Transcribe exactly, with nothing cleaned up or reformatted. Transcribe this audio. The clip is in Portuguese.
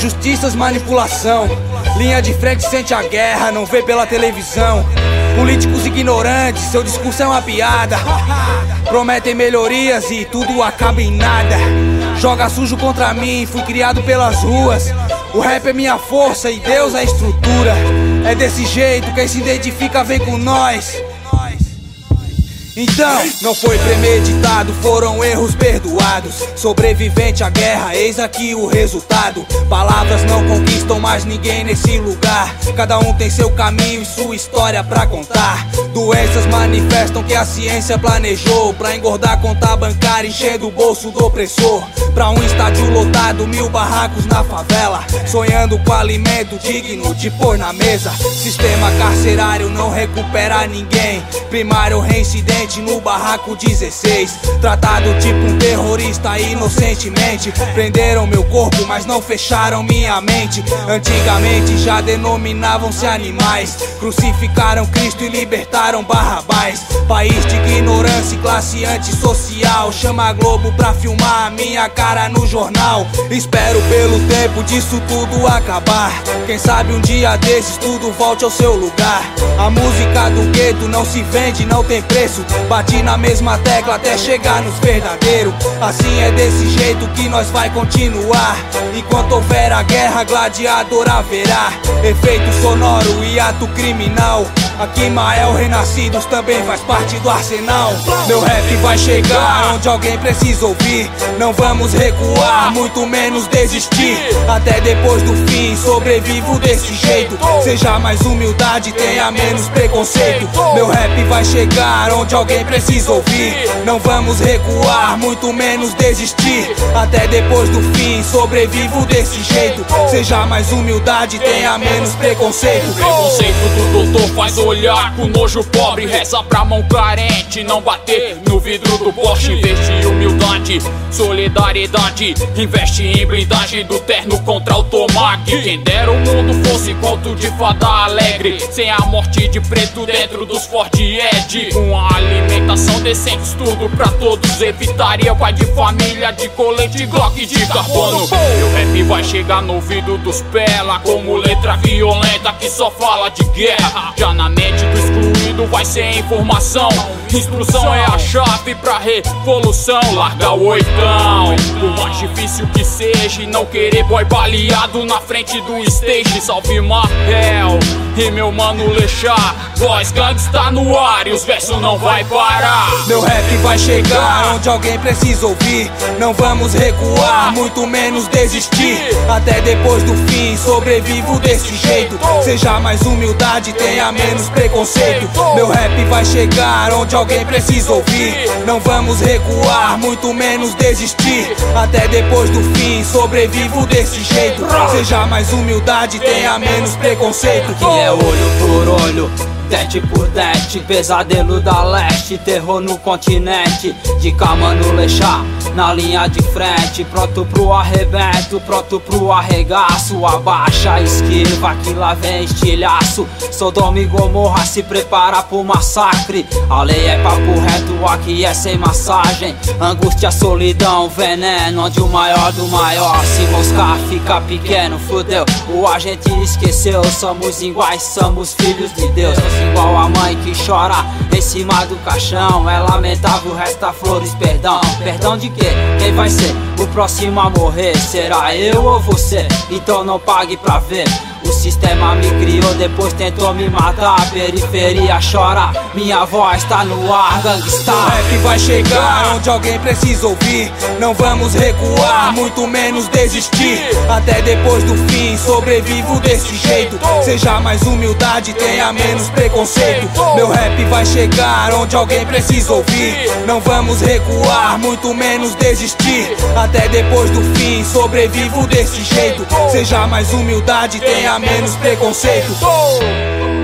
injustiças, manipulação. Linha de frente sente a guerra, não vê pela televisão. Políticos ignorantes, seu discurso é uma piada. Prometem melhorias e tudo acaba em nada. Joga sujo contra mim, fui criado pelas ruas. O rap é minha força e Deus é a estrutura. É desse jeito, quem se identifica vem com nós. Então, não foi premeditado, foram erros perdoados. Sobrevivente à guerra, eis aqui o resultado. Palavras não conquistam mais ninguém nesse lugar. Cada um tem seu caminho e sua história pra contar. Doenças manifestam que a ciência planejou pra engordar conta bancária, enchendo o bolso do opressor. Pra um estádio lotado, mil barracos na favela, sonhando com alimento digno de pôr na mesa. Sistema carcerário não recupera ninguém. Primário reincidente no barraco dezesseis, tratado tipo um terrorista inocentemente. Prenderam meu corpo, mas não fecharam minha mente. Antigamente já denominavam-se animais, crucificaram Cristo e libertaram Barrabás. País de ignorância e classe antissocial, chama a Globo pra filmar a minha cara no jornal. Espero pelo tempo disso tudo acabar. Quem sabe um dia desses tudo volte ao seu lugar. A música do gueto não se vende, não tem preço. Bati na mesma tecla até chegar nos verdadeiros. Assim é desse jeito que nós vai continuar. Enquanto houver a guerra, gladiador haverá. Efeito sonoro e ato criminal. Aqui Mael Renascidos também faz parte do arsenal. Meu rap vai chegar onde alguém precisa ouvir. Não vamos recuar, muito menos desistir. Até depois do fim, sobrevivo desse jeito. Seja mais humildade, tenha menos preconceito. Meu rap vai chegar onde alguém precisa ouvir. Não vamos recuar, muito menos desistir. Até depois do fim, sobrevivo desse jeito. Seja mais humildade, tenha menos preconceito. O preconceito do doutor faz olhar com nojo pobre. Reza pra mão carente, não bater no vidro do Porsche. Investe humildade, solidariedade. Investe em blindagem do terno contra o tomate. Quem dera o mundo fosse conto de fada alegre, sem a morte de preto dentro dos Ford Ed. Com a alimentação decente, estudo pra todos. Evitaria pai de família de colete Glock de carbono. Meu rap vai chegar no ouvido dos pela, como letra violenta que só fala de guerra. Já na mente do excluído vai ser informação. Instrução é a chave pra revolução. Larga o oitão, por mais difícil que seja, e não querer boy baleado na frente do stage. Salve Marvel e meu mano Lechar. Voz gangsta no ar e os versos não vai parar. Meu rap vai chegar onde alguém precisa ouvir. Não vamos recuar, muito menos desistir. Até depois do fim, sobrevivo desse jeito. Seja mais humildade, tenha menos preconceito. Meu rap vai chegar onde alguém precisa ouvir. Não vamos recuar, muito menos desistir. Até depois do fim, sobrevivo desse jeito. Seja mais humildade, tenha menos preconceito. Que é olho por olho, dente por dente, pesadelo da leste, terror no continente. De Camano Lechar, na linha de frente, pronto pro arrebento, pronto pro arregaço. Abaixa a esquiva que lá vem estilhaço. Sodoma e Gomorra se prepara pro massacre. A lei é papo reto, aqui é sem massagem. Angústia, solidão, veneno, onde o maior do maior se moscar fica pequeno, fudeu. O agente esqueceu, somos iguais, somos filhos de Deus. Igual a mãe que chora em cima do caixão. É lamentável, resta flores, perdão. Perdão de quê? Quem vai ser o próximo a morrer? Será eu ou você? Então não pague pra ver. O sistema me criou, depois tentou me matar. A periferia chora, minha voz tá no ar, gangsta. O rap vai chegar onde alguém precisa ouvir. Não vamos recuar, muito menos desistir. Até depois do fim, sobrevivo desse jeito. Seja mais humildade, tenha menos preconceito. Meu rap vai chegar onde alguém precisa ouvir. Não vamos recuar, muito menos desistir. Até depois do fim, sobrevivo desse jeito. Seja mais humildade, tenha menos preconceito.